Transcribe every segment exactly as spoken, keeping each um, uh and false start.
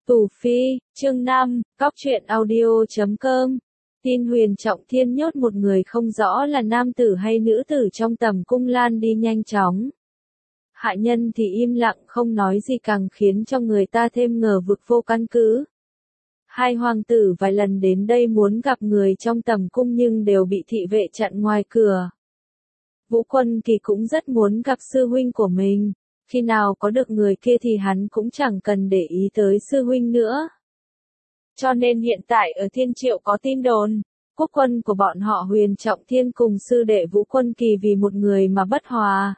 Tù Phi, chương năm, cóc truyện audio chấm com. Tin Huyền Trọng Thiên nhốt một người không rõ là nam tử hay nữ tử trong tầm cung lan đi nhanh chóng. Hạ nhân thì im lặng không nói gì càng khiến cho người ta thêm ngờ vực vô căn cứ. Hai hoàng tử vài lần đến đây muốn gặp người trong tầm cung nhưng đều bị thị vệ chặn ngoài cửa. Vũ Quân Kỳ cũng rất muốn gặp sư huynh của mình. Khi nào có được người kia thì hắn cũng chẳng cần để ý tới sư huynh nữa. Cho nên hiện tại ở Thiên Triệu có tin đồn, quốc quân của bọn họ Huyền Trọng Thiên cùng sư đệ Vũ Quân Kỳ vì một người mà bất hòa.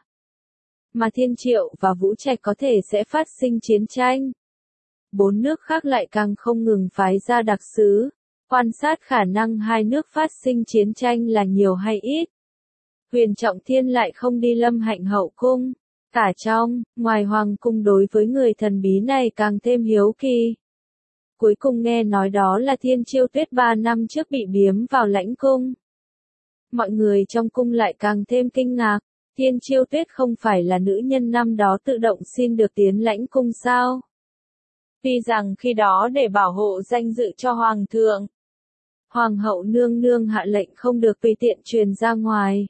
Mà Thiên Triệu và Vũ Trạch có thể sẽ phát sinh chiến tranh. Bốn nước khác lại càng không ngừng phái ra đặc sứ, quan sát khả năng hai nước phát sinh chiến tranh là nhiều hay ít. Huyền Trọng Thiên lại không đi Lâm Hạnh hậu cung. Cả trong, ngoài hoàng cung đối với người thần bí này càng thêm hiếu kỳ. Cuối cùng nghe nói đó là Thiên Chiêu Tuyết ba năm trước bị biếm vào lãnh cung. Mọi người trong cung lại càng thêm kinh ngạc, Thiên Chiêu Tuyết không phải là nữ nhân năm đó tự động xin được tiến lãnh cung sao? Tuy rằng khi đó để bảo hộ danh dự cho hoàng thượng, hoàng hậu nương nương hạ lệnh không được tùy tiện truyền ra ngoài.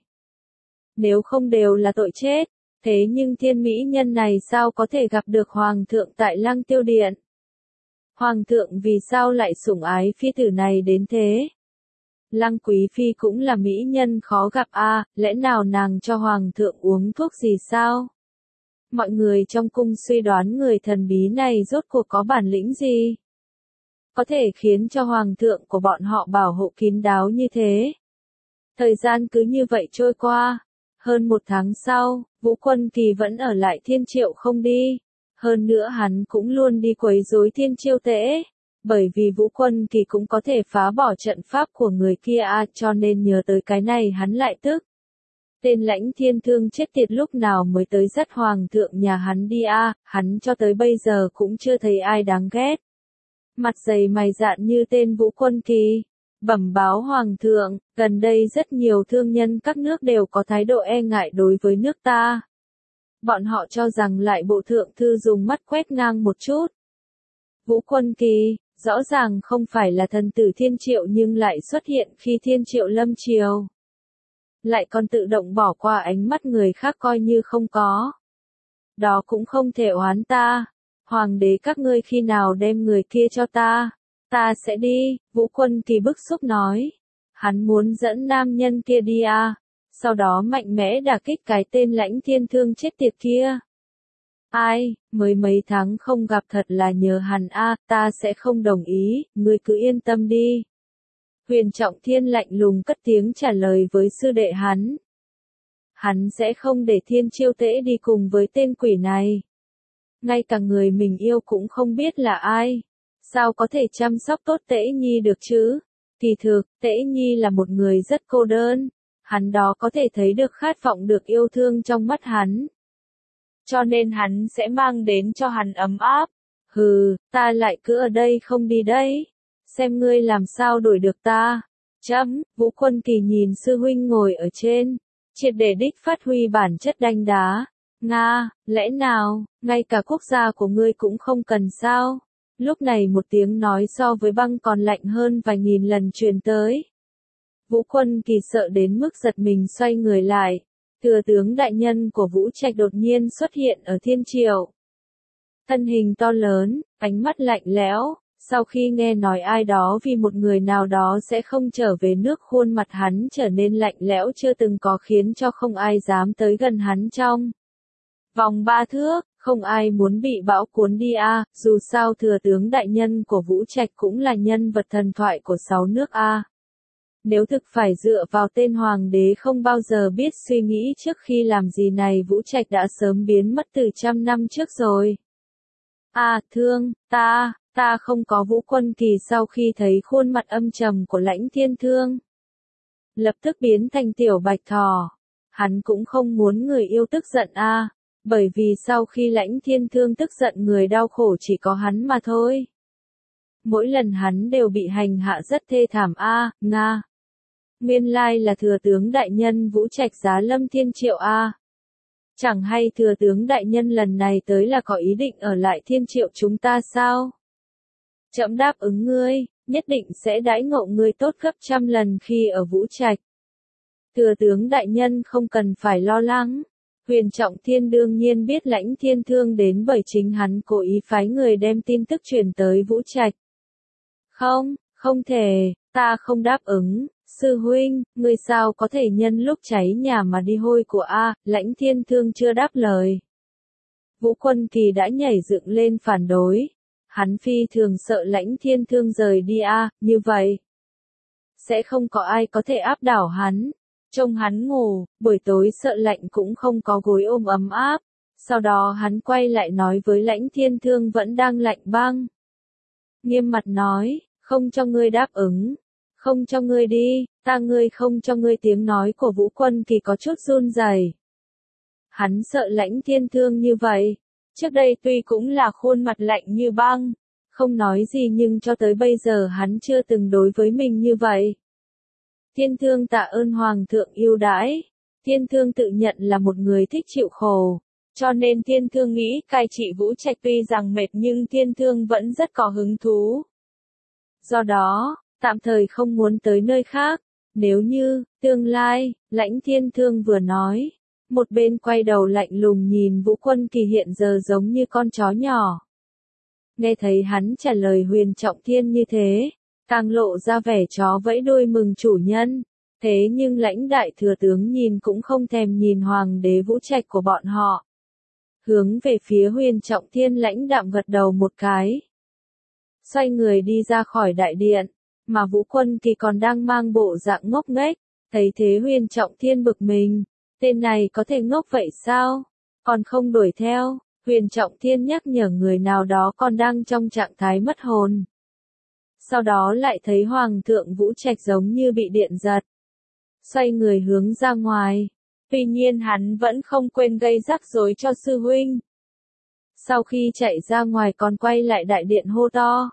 Nếu không đều là tội chết. Thế nhưng thiên mỹ nhân này sao có thể gặp được hoàng thượng tại Lăng Tiêu Điện? Hoàng thượng vì sao lại sủng ái phi tử này đến thế? Lăng Quý Phi cũng là mỹ nhân khó gặp a, à, lẽ nào nàng cho hoàng thượng uống thuốc gì sao? Mọi người trong cung suy đoán người thần bí này rốt cuộc có bản lĩnh gì? Có thể khiến cho hoàng thượng của bọn họ bảo hộ kín đáo như thế. Thời gian cứ như vậy trôi qua. Hơn một tháng sau, Vũ Quân Kỳ vẫn ở lại Thiên Triệu không đi. Hơn nữa hắn cũng luôn đi quấy rối Thiên Chiêu Tễ. Bởi vì Vũ Quân Kỳ cũng có thể phá bỏ trận pháp của người kia à, cho nên nhớ tới cái này hắn lại tức. Tên Lãnh Thiên Thương chết tiệt lúc nào mới tới dắt hoàng thượng nhà hắn đi à, hắn cho tới bây giờ cũng chưa thấy ai đáng ghét. Mặt dày mày dạn như tên Vũ Quân Kỳ. Bẩm báo hoàng thượng, gần đây rất nhiều thương nhân các nước đều có thái độ e ngại đối với nước ta. Bọn họ cho rằng lại bộ thượng thư dùng mắt quét ngang một chút. Vũ Quân Kỳ, rõ ràng không phải là thần tử Thiên Triệu nhưng lại xuất hiện khi Thiên Triệu lâm triều. Lại còn tự động bỏ qua ánh mắt người khác coi như không có. Đó cũng không thể oán ta. Hoàng đế các ngươi khi nào đem người kia cho ta? Ta sẽ đi, Vũ Quân Kỳ bức xúc nói. Hắn muốn dẫn nam nhân kia đi à, sau đó mạnh mẽ đả kích cái tên Lãnh Thiên Thương chết tiệt kia. Ai, mới mấy tháng không gặp thật là nhớ hắn à, ta sẽ không đồng ý, ngươi cứ yên tâm đi. Huyền Trọng Thiên lạnh lùng cất tiếng trả lời với sư đệ hắn. Hắn sẽ không để Thiên Chiêu Tễ đi cùng với tên quỷ này. Ngay cả người mình yêu cũng không biết là ai. Sao có thể chăm sóc tốt Tễ Nhi được chứ? Kỳ thực, Tễ Nhi là một người rất cô đơn. Hắn đó có thể thấy được khát vọng được yêu thương trong mắt hắn. Cho nên hắn sẽ mang đến cho hắn ấm áp. Hừ, ta lại cứ ở đây không đi đấy. Xem ngươi làm sao đuổi được ta. Chấm, Vũ Quân Kỳ nhìn sư huynh ngồi ở trên. Triệt để đích phát huy bản chất đanh đá. Nga, lẽ nào, ngay cả quốc gia của ngươi cũng không cần sao? Lúc này một tiếng nói so với băng còn lạnh hơn vài nghìn lần truyền tới. Vũ Quân Kỳ sợ đến mức giật mình xoay người lại. Thừa tướng đại nhân của Vũ Trạch đột nhiên xuất hiện ở Thiên Triệu. Thân hình to lớn, ánh mắt lạnh lẽo, sau khi nghe nói ai đó vì một người nào đó sẽ không trở về nước khuôn mặt hắn trở nên lạnh lẽo chưa từng có khiến cho không ai dám tới gần hắn trong vòng ba thước. Không ai muốn bị bão cuốn đi a, à, dù sao thừa tướng đại nhân của Vũ Trạch cũng là nhân vật thần thoại của sáu nước a. À. Nếu thực phải dựa vào tên hoàng đế không bao giờ biết suy nghĩ trước khi làm gì này Vũ Trạch đã sớm biến mất từ trăm năm trước rồi. À, thương, ta, ta không có. Vũ Quân Kỳ sau khi thấy khuôn mặt âm trầm của Lãnh Thiên Thương, lập tức biến thành tiểu bạch thỏ. Hắn cũng không muốn người yêu tức giận a. À. Bởi vì sau khi Lãnh Thiên Thương tức giận người đau khổ chỉ có hắn mà thôi. Mỗi lần hắn đều bị hành hạ rất thê thảm a, à, Nga. Nguyên lai là thừa tướng đại nhân Vũ Trạch giá Lâm Thiên Triệu a. À. Chẳng hay thừa tướng đại nhân lần này tới là có ý định ở lại Thiên Triệu chúng ta sao? Trẫm đáp ứng ngươi, nhất định sẽ đãi ngộ ngươi tốt gấp trăm lần khi ở Vũ Trạch. Thừa tướng đại nhân không cần phải lo lắng. Huyền Trọng Thiên đương nhiên biết Lãnh Thiên Thương đến bởi chính hắn cố ý phái người đem tin tức truyền tới Vũ Trạch. Không, không thể, ta không đáp ứng, sư huynh, ngươi sao có thể nhân lúc cháy nhà mà đi hôi của A, Lãnh Thiên Thương chưa đáp lời. Vũ Quân Kỳ đã nhảy dựng lên phản đối. Hắn phi thường sợ Lãnh Thiên Thương rời đi A, như vậy sẽ không có ai có thể áp đảo hắn. Trông hắn ngủ, buổi tối sợ lạnh cũng không có gối ôm ấm áp. Sau đó hắn quay lại nói với Lãnh Thiên Thương vẫn đang lạnh băng. Nghiêm mặt nói, không cho ngươi đáp ứng. Không cho ngươi đi, ta ngươi không cho ngươi. Tiếng nói của Vũ Quân Kỳ có chút run rẩy. Hắn sợ Lãnh Thiên Thương như vậy. Trước đây tuy cũng là khuôn mặt lạnh như băng, không nói gì nhưng cho tới bây giờ hắn chưa từng đối với mình như vậy. Thiên Thương tạ ơn Hoàng thượng yêu đãi. Thiên Thương tự nhận là một người thích chịu khổ, cho nên Thiên Thương nghĩ cai trị Vũ Trạch tuy rằng mệt nhưng Thiên Thương vẫn rất có hứng thú. Do đó, tạm thời không muốn tới nơi khác. Nếu như, tương lai, Lãnh Thiên Thương vừa nói, một bên quay đầu lạnh lùng nhìn Vũ Quân Kỳ hiện giờ giống như con chó nhỏ. Nghe thấy hắn trả lời Huyền Trọng Thiên như thế, càng lộ ra vẻ chó vẫy đuôi mừng chủ nhân. Thế nhưng Lãnh đại thừa tướng nhìn cũng không thèm nhìn Hoàng đế Vũ Trạch của bọn họ. Hướng về phía Huyền Trọng Thiên lãnh đạm gật đầu một cái. Xoay người đi ra khỏi đại điện, mà Vũ Quân Kỳ còn đang mang bộ dạng ngốc nghếch. Thấy thế Huyền Trọng Thiên bực mình. Tên này có thể ngốc vậy sao? Còn không đuổi theo. Huyền Trọng Thiên nhắc nhở người nào đó còn đang trong trạng thái mất hồn. Sau đó lại thấy Hoàng thượng Vũ Trạch giống như bị điện giật. Xoay người hướng ra ngoài. Tuy nhiên hắn vẫn không quên gây rắc rối cho sư huynh. Sau khi chạy ra ngoài còn quay lại đại điện hô to.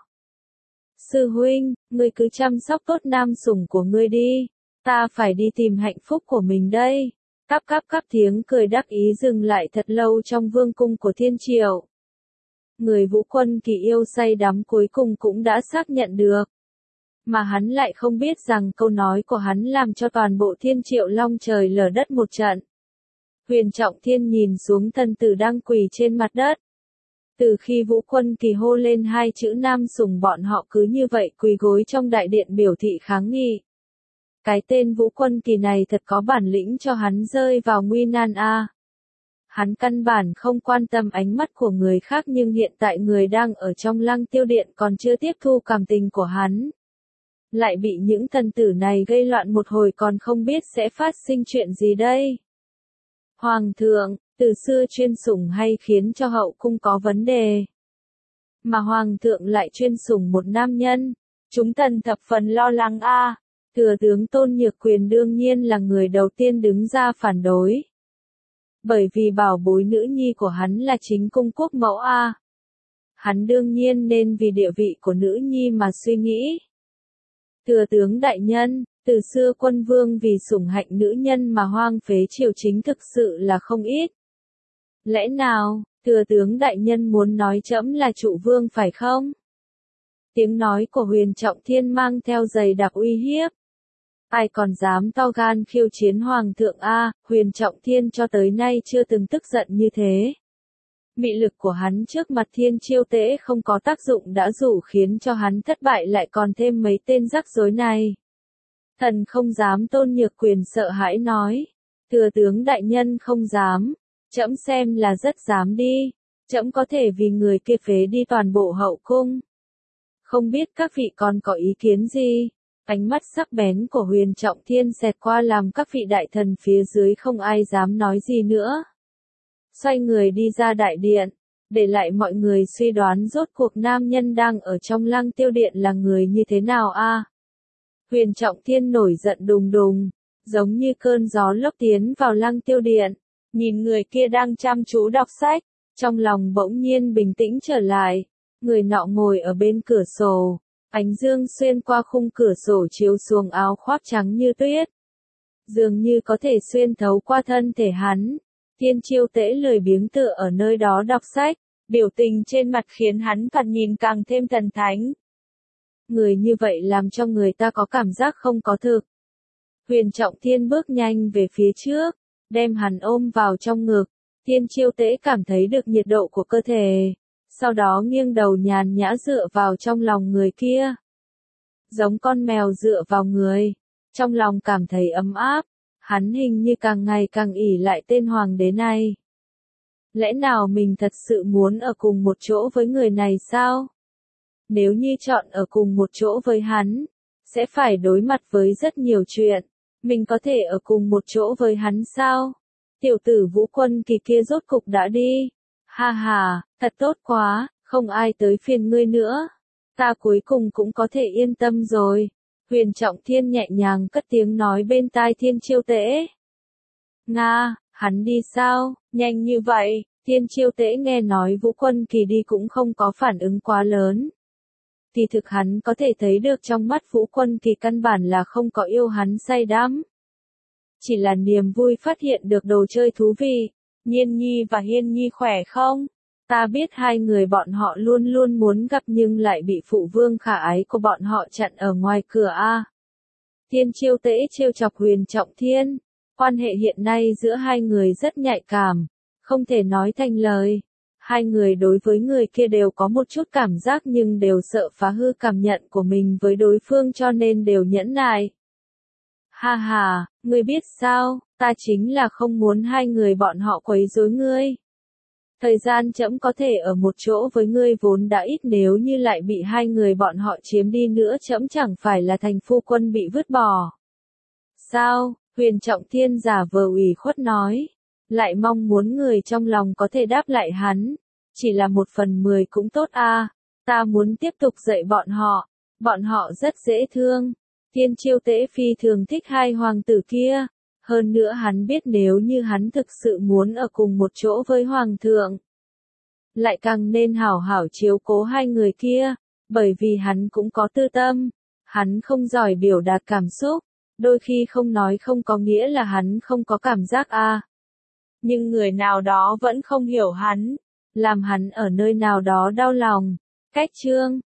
Sư huynh, ngươi cứ chăm sóc tốt nam sủng của ngươi đi. Ta phải đi tìm hạnh phúc của mình đây. Cáp cáp cáp tiếng cười đắc ý dừng lại thật lâu trong vương cung của Thiên Triệu. Người Vũ Quân Kỳ yêu say đắm cuối cùng cũng đã xác nhận được. Mà hắn lại không biết rằng câu nói của hắn làm cho toàn bộ Thiên Triệu long trời lở đất một trận. Huyền Trọng Thiên nhìn xuống thân tử đang quỳ trên mặt đất. Từ khi Vũ Quân Kỳ hô lên hai chữ nam sủng bọn họ cứ như vậy quỳ gối trong đại điện biểu thị kháng nghị. Cái tên Vũ Quân Kỳ này thật có bản lĩnh cho hắn rơi vào nguy nan a. Hắn căn bản không quan tâm ánh mắt của người khác nhưng hiện tại người đang ở trong Lăng Tiêu Điện còn chưa tiếp thu cảm tình của hắn. Lại bị những thần tử này gây loạn một hồi còn không biết sẽ phát sinh chuyện gì đây. Hoàng thượng, từ xưa chuyên sủng hay khiến cho hậu cung có vấn đề. Mà Hoàng thượng lại chuyên sủng một nam nhân. Chúng thần thập phần lo lắng a. Thừa tướng Tôn Nhược Quyền đương nhiên là người đầu tiên đứng ra phản đối. Bởi vì bảo bối nữ nhi của hắn là chính cung quốc mẫu A. Hắn đương nhiên nên vì địa vị của nữ nhi mà suy nghĩ. Thừa tướng đại nhân, từ xưa quân vương vì sủng hạnh nữ nhân mà hoang phế triều chính thực sự là không ít. Lẽ nào, thừa tướng đại nhân muốn nói trẫm là trụ vương phải không? Tiếng nói của Huyền Trọng Thiên mang theo dày đặc uy hiếp. Ai còn dám to gan khiêu chiến Hoàng thượng A, Huyền Trọng Thiên cho tới nay chưa từng tức giận như thế. Mị lực của hắn trước mặt Thiên Chiêu Tế không có tác dụng đã đủ khiến cho hắn thất bại lại còn thêm mấy tên rắc rối này. Thần không dám. Tôn Nhược Quyền sợ hãi nói. Thừa tướng đại nhân không dám. Trẫm xem là rất dám đi. Trẫm có thể vì người kia phế đi toàn bộ hậu cung. Không biết các vị còn có ý kiến gì? Ánh mắt sắc bén của Huyền Trọng Thiên xẹt qua làm các vị đại thần phía dưới không ai dám nói gì nữa. Xoay người đi ra đại điện, để lại mọi người suy đoán rốt cuộc nam nhân đang ở trong Lăng Tiêu Điện là người như thế nào a. À? Huyền Trọng Thiên nổi giận đùng đùng, giống như cơn gió lốc tiến vào Lăng Tiêu Điện, nhìn người kia đang chăm chú đọc sách, trong lòng bỗng nhiên bình tĩnh trở lại. Người nọ ngồi ở bên cửa sổ. Ánh dương xuyên qua khung cửa sổ chiếu xuống áo khoác trắng như tuyết. Dường như có thể xuyên thấu qua thân thể hắn. Thiên Chiêu Tế lười biếng tựa ở nơi đó đọc sách. Biểu tình trên mặt khiến hắn càng nhìn càng thêm thần thánh. người như vậy làm cho người ta có cảm giác không có thực. Huyền Trọng Thiên bước nhanh về phía trước, đem hắn ôm vào trong ngực. Thiên Chiêu Tễ cảm thấy được nhiệt độ của cơ thể, sau đó nghiêng đầu nhàn nhã dựa vào trong lòng người kia. Giống con mèo dựa vào người, trong lòng cảm thấy ấm áp, hắn hình như càng ngày càng ỷ lại tên hoàng đế này. Lẽ nào mình thật sự muốn ở cùng một chỗ với người này sao? Nếu như chọn ở cùng một chỗ với hắn, sẽ phải đối mặt với rất nhiều chuyện. Mình có thể ở cùng một chỗ với hắn sao? Tiểu tử Vũ Quân Kỳ kia rốt cục đã đi. Ha ha, thật tốt quá, không ai tới phiền ngươi nữa. Ta cuối cùng cũng có thể yên tâm rồi. Huyền Trọng Thiên nhẹ nhàng cất tiếng nói bên tai Thiên Chiêu Tễ. Nga, hắn đi sao? Nhanh như vậy? Thiên Chiêu Tễ nghe nói Vũ Quân Kỳ đi cũng không có phản ứng quá lớn. Kỳ thực hắn có thể thấy được trong mắt Vũ Quân Kỳ căn bản là không có yêu hắn say đắm. Chỉ là niềm vui phát hiện được đồ chơi thú vị. Nhiên Nhi và Hiên Nhi khỏe không? Ta biết hai người bọn họ luôn luôn muốn gặp nhưng lại bị phụ vương khả ái của bọn họ chặn ở ngoài cửa a. Thiên Chiêu Tễ trêu chọc Huyền Trọng Thiên. Quan hệ hiện nay giữa hai người rất nhạy cảm, không thể nói thành lời. Hai người đối với người kia đều có một chút cảm giác nhưng đều sợ phá hư cảm nhận của mình với đối phương cho nên đều nhẫn nại. Ha ha, ngươi biết sao, ta chính là không muốn hai người bọn họ quấy rối ngươi. Thời gian trẫm có thể ở một chỗ với ngươi vốn đã ít, nếu như lại bị hai người bọn họ chiếm đi nữa trẫm chẳng phải là thành phu quân bị vứt bỏ. Sao? Huyền Trọng Thiên giả vờ ủy khuất nói. Lại mong muốn người trong lòng có thể đáp lại hắn. Chỉ là một phần mười cũng tốt a. Ta muốn tiếp tục dạy bọn họ. Bọn họ rất dễ thương. Thiên Chiêu Tễ phi thường thích hai hoàng tử kia. Hơn nữa hắn biết nếu như hắn thực sự muốn ở cùng một chỗ với hoàng thượng, lại càng nên hảo hảo chiếu cố hai người kia. Bởi vì hắn cũng có tư tâm. Hắn không giỏi biểu đạt cảm xúc. Đôi khi không nói không có nghĩa là hắn không có cảm giác a. Nhưng người nào đó vẫn không hiểu hắn, làm hắn ở nơi nào đó đau lòng. Cách chương